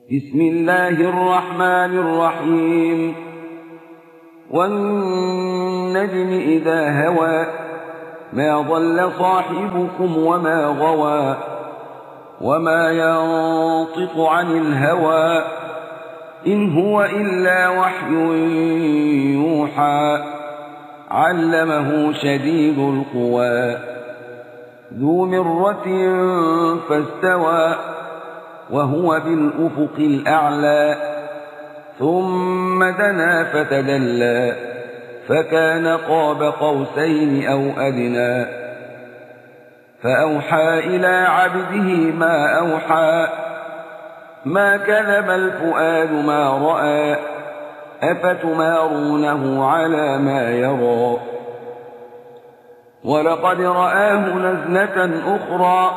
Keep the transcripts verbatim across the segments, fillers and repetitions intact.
بسم الله الرحمن الرحيم والنجم إذا هوى ما ضل صاحبكم وما غوى وما ينطق عن الهوى إن هو إلا وحي يوحى علمه شديد القوى ذو مرة فاستوى وهو بالأفق الأعلى ثم دنا فتدلى فكان قاب قوسين أو أدنى فأوحى إلى عبده ما أوحى ما كذب الفؤاد ما رأى أفتمارونه على ما يرى ولقد رآه نزلة أخرى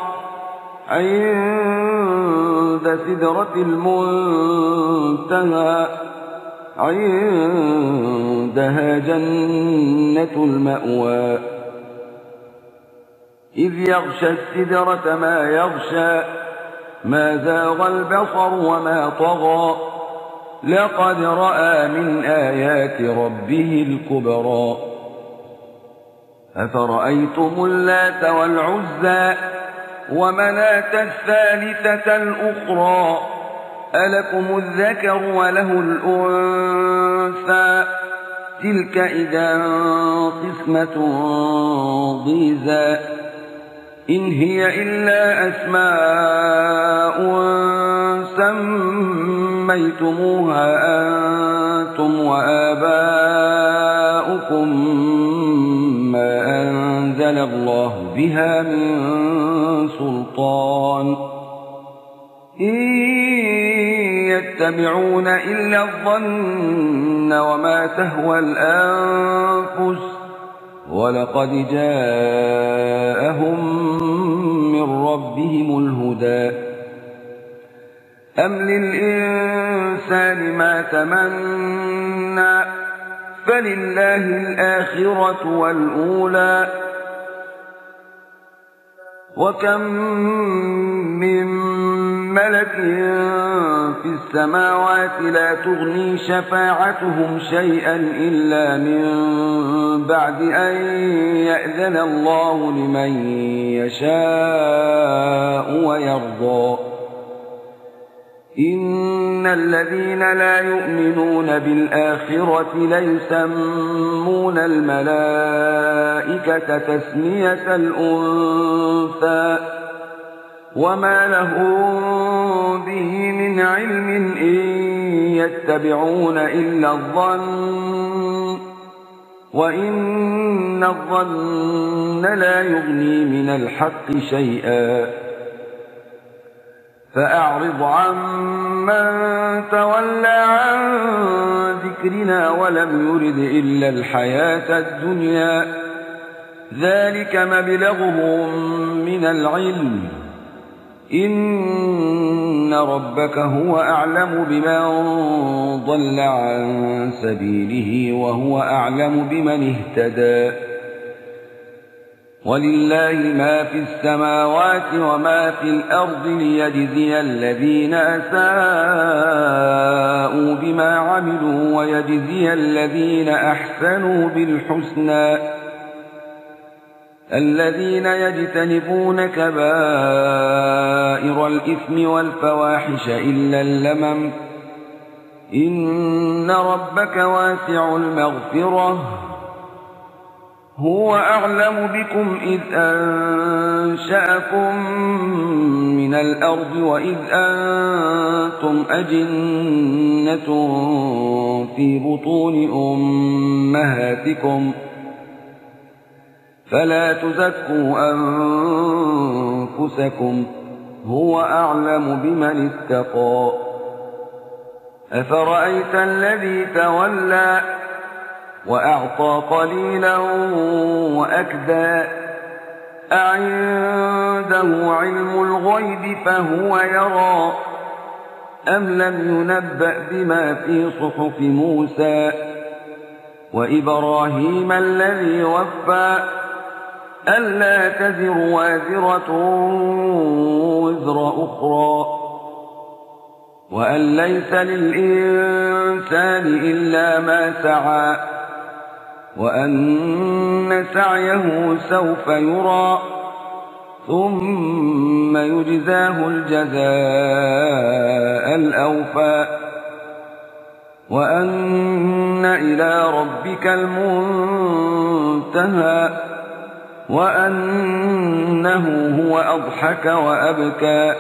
عند سدرة المنتهى عندها جنة المأوى إذ يغشى السدرة ما يغشى ما زاغ البصر وما طغى لقد رأى من آيات ربه الكبرى أفرأيتم اللات والعزى ومناة الثالثة الأخرى ألكم الذكر وله الأنثى تلك إذا قسمة ضيزى إن هي إلا أسماء سميتموها أنتم وآباؤكم ما أنزل الله بها من سلطان إن يتبعون إلا الظن وما تهوى الأنفس ولقد جاءهم من ربهم الهدى أم للإنسان ما تمنى فلله الآخرة والأولى وكم من ملك في السماوات لا تغني شفاعتهم شيئا إلا من بعد أن يأذن الله لمن يشاء ويرضى إن الذين لا يؤمنون بالآخرة ليسمون الملائكة تسمية الأنثى وما لهم به من علم إن يتبعون إلا الظن وإن الظن لا يغني من الحق شيئا فأعرض عمن تولى عن ذكرنا ولم يرد إلا الحياة الدنيا ذلك مبلغهم من العلم إن ربك هو أعلم بمن ضل عن سبيله وهو أعلم بمن اهتدى ولله ما في السماوات وما في الأرض ليجزي الذين أساءوا بما عملوا ويجزي الذين أحسنوا بالحسنى الذين يجتنبون كبائر الإثم والفواحش إلا اللمم إن ربك واسع المغفرة هو أعلم بكم إذ أنشأكم من الأرض وإذ أنتم أجنة في بطون أمهاتكم فلا تزكوا أنفسكم هو أعلم بمن اتقى أفرأيت الذي تولى وأعطى قليلا وأكدى أعنده علم الغيب فهو يرى أم لم ينبأ بما في صحف موسى وإبراهيم الذي وفى ألا تزر وازرة وزر أخرى وأن ليس للإنسان إلا ما سعى وأن سعيه سوف يرى ثم يجزاه الجزاء الأوفى وأن إلى ربك المنتهى وأنه هو أضحك وأبكى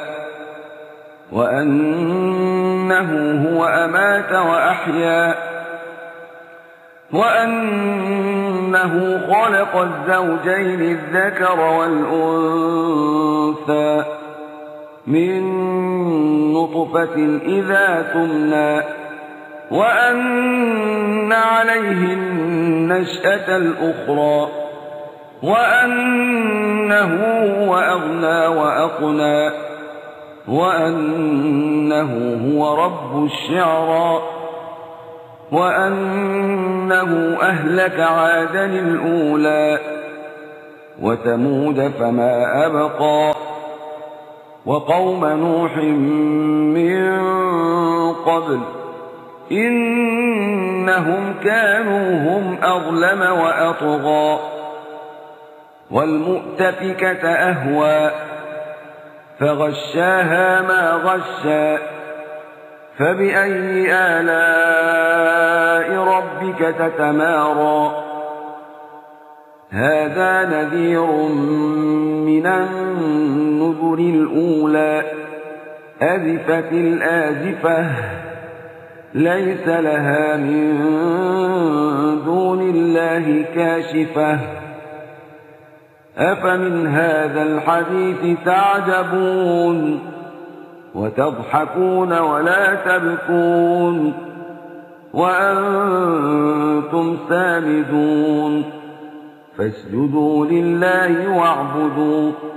وأنه هو أمات وأحيا وأنه خلق الزوجين الذكر والأنثى من نطفة إذا تمنى وأن عليه النشأة الأخرى وأنه هو أغنى وأقنى وأنه هو رب الشعرى وأنه أهلك عادا الأولى وثمود فما أبقى وقوم نوح من قبل إنهم كانوا هم أظلم وأطغى والمؤتفكة أهوى فغشاها ما غشى فبأي آلاء ربك تتمارى هذا نذير من النذر الأولى أزفت الآزفة ليس لها من دون الله كاشفة أفمن هذا الحديث تعجبون وتضحكون ولا تبكون وأنتم سامدون فاسجدوا لله واعبدوا